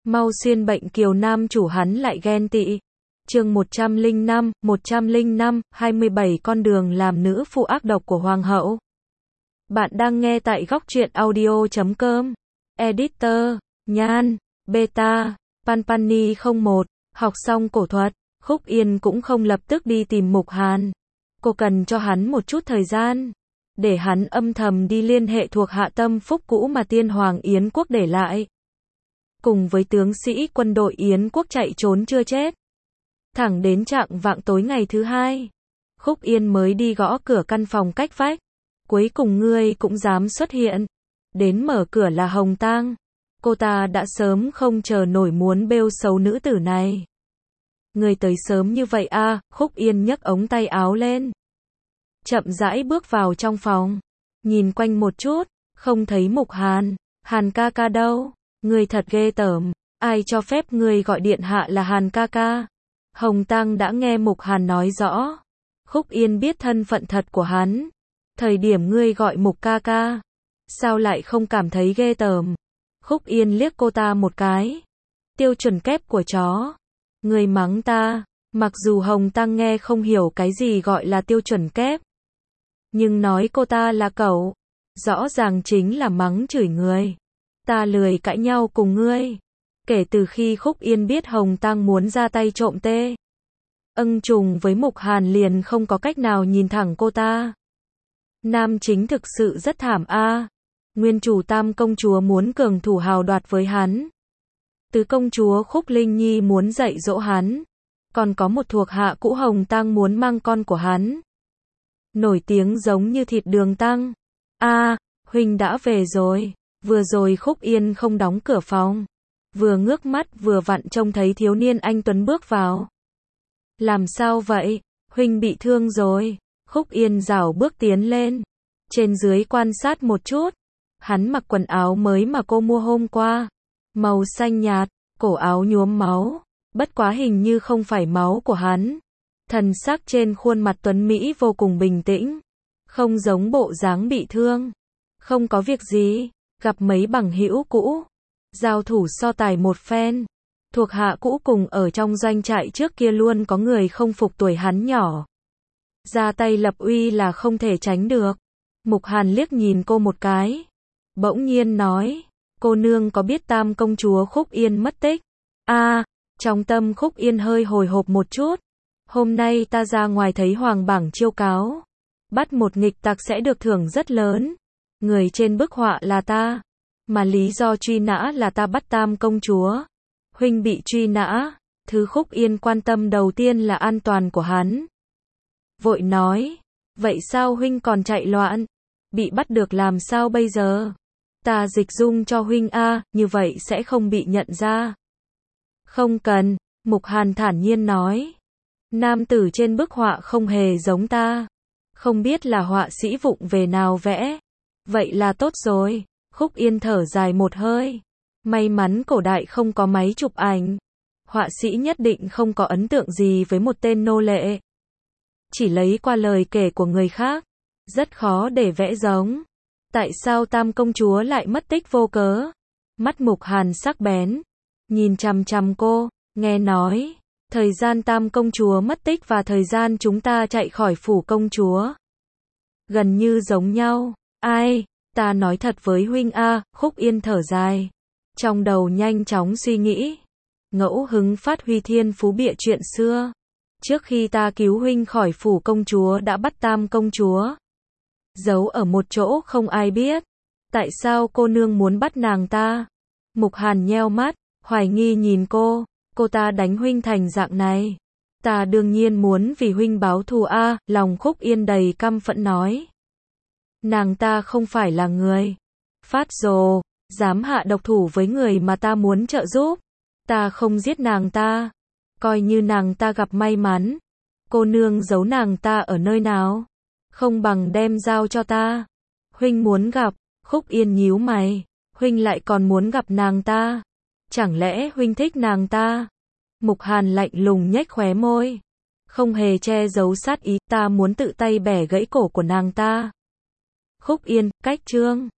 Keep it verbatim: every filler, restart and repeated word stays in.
Mau xuyên bệnh kiều nam chủ hắn lại ghen tị. Chương một trăm lẻ năm, một trăm lẻ năm, hai mươi bảy con đường làm nữ phụ ác độc của hoàng hậu. Bạn đang nghe tại góc truyện audio chấm com. Editor, Nhan, Beta, Panpani không một. Học xong cổ thuật, Khúc Yên cũng không lập tức đi tìm Mục Hàn. Cô cần cho hắn một chút thời gian, để hắn âm thầm đi liên hệ thuộc hạ tâm phúc cũ mà tiên hoàng Yến quốc để lại. Cùng với tướng sĩ quân đội Yến quốc chạy trốn chưa chết. Thẳng đến trạng vạng tối ngày thứ hai, Khúc Yên mới đi gõ cửa căn phòng cách vách. Cuối cùng ngươi cũng dám xuất hiện. Đến mở cửa là Hồng Tang. Cô ta đã sớm không chờ nổi muốn bêu xấu nữ tử này. Ngươi tới sớm như vậy à? Khúc Yên nhấc ống tay áo lên, chậm rãi bước vào trong phòng. Nhìn quanh một chút, không thấy Mục Hàn. Hàn ca ca đâu? Ngươi thật ghê tởm. Ai cho phép ngươi gọi điện hạ là Hàn ca ca? Hồng Tang đã nghe Mục Hàn nói rõ. Khúc Yên biết thân phận thật của hắn. Thời điểm ngươi gọi Mục ca ca, sao lại không cảm thấy ghê tởm? Khúc Yên liếc cô ta một cái. Tiêu chuẩn kép của chó. Ngươi mắng ta. Mặc dù Hồng Tang nghe không hiểu cái gì gọi là tiêu chuẩn kép, nhưng nói cô ta là cẩu, rõ ràng chính là mắng chửi người. Ta lười cãi nhau cùng ngươi. Kể từ khi Khúc Yên biết Hồng Tang muốn ra tay trộm tê ưng trùng với Mục Hàn liền không có cách nào nhìn thẳng cô ta. Nam chính thực sự rất thảm a. Nguyên chủ Tam công chúa muốn cường thủ hào đoạt với hắn. Tứ công chúa Khúc Linh Nhi muốn dạy dỗ hắn. Còn có một thuộc hạ cũ Hồng Tang muốn mang con của hắn. Nổi tiếng giống như thịt đường tăng. A, huynh đã về rồi. Vừa rồi Khúc Yên không đóng cửa phòng, vừa ngước mắt vừa vặn trông thấy thiếu niên anh tuấn bước vào. Làm sao vậy? Huynh bị thương rồi. Khúc Yên rảo bước tiến lên, trên dưới quan sát một chút. Hắn mặc quần áo mới mà cô mua hôm qua, màu xanh nhạt, cổ áo nhuốm máu, bất quá hình như không phải máu của hắn. Thần sắc trên khuôn mặt tuấn mỹ vô cùng bình tĩnh, không giống bộ dáng bị thương. Không có việc gì, gặp mấy bằng hữu cũ, giao thủ so tài một phen. Thuộc hạ cũ cùng ở trong doanh trại trước kia luôn có người không phục tuổi hắn nhỏ, ra tay lập uy là không thể tránh được. Mục Hàn liếc nhìn cô một cái, bỗng nhiên nói, cô nương có biết Tam công chúa Khúc Yên mất tích? A, à, trong tâm Khúc Yên hơi hồi hộp một chút. Hôm nay ta ra ngoài thấy hoàng bảng chiêu cáo, bắt một nghịch tặc sẽ được thưởng rất lớn. Người trên bức họa là ta, mà lý do truy nã là ta bắt Tam công chúa. Huynh bị truy nã, thứ Khúc Yên quan tâm đầu tiên là an toàn của hắn. Vội nói, vậy sao huynh còn chạy loạn? Bị bắt được làm sao bây giờ? Ta dịch dung cho huynh a, như vậy sẽ không bị nhận ra. Không cần, Mục Hàn thản nhiên nói. Nam tử trên bức họa không hề giống ta. Không biết là họa sĩ vụng về nào vẽ. Vậy là tốt rồi. Khúc Yên thở dài một hơi. May mắn cổ đại không có máy chụp ảnh. Họa sĩ nhất định không có ấn tượng gì với một tên nô lệ. Chỉ lấy qua lời kể của người khác, rất khó để vẽ giống. Tại sao Tam công chúa lại mất tích vô cớ? Mắt Mục Hàn sắc bén, nhìn chằm chằm cô, nghe nói, thời gian Tam công chúa mất tích và thời gian chúng ta chạy khỏi phủ công chúa gần như giống nhau. Ai, ta nói thật với huynh a. Khúc Yên thở dài, trong đầu nhanh chóng suy nghĩ, ngẫu hứng phát huy thiên phú bịa chuyện xưa. Trước khi ta cứu huynh khỏi phủ công chúa đã bắt Tam công chúa, giấu ở một chỗ không ai biết. Tại sao cô nương muốn bắt nàng ta? Mục Hàn nheo mắt, hoài nghi nhìn cô. Cô ta đánh huynh thành dạng này, ta đương nhiên muốn vì huynh báo thù a. Lòng Khúc Yên đầy căm phẫn nói, nàng ta không phải là người phát rồ, dám hạ độc thủ với người mà ta muốn trợ giúp. Ta không giết nàng ta, coi như nàng ta gặp may mắn. Cô nương giấu nàng ta ở nơi nào? Không bằng đem giao cho ta. Huynh muốn gặp. Khúc Yên nhíu mày, huynh lại còn muốn gặp nàng ta? Chẳng lẽ huynh thích nàng ta? Mục Hàn lạnh lùng nhếch khóe môi, không hề che giấu sát ý. Ta muốn tự tay bẻ gãy cổ của nàng ta. Khúc Yên, cách chương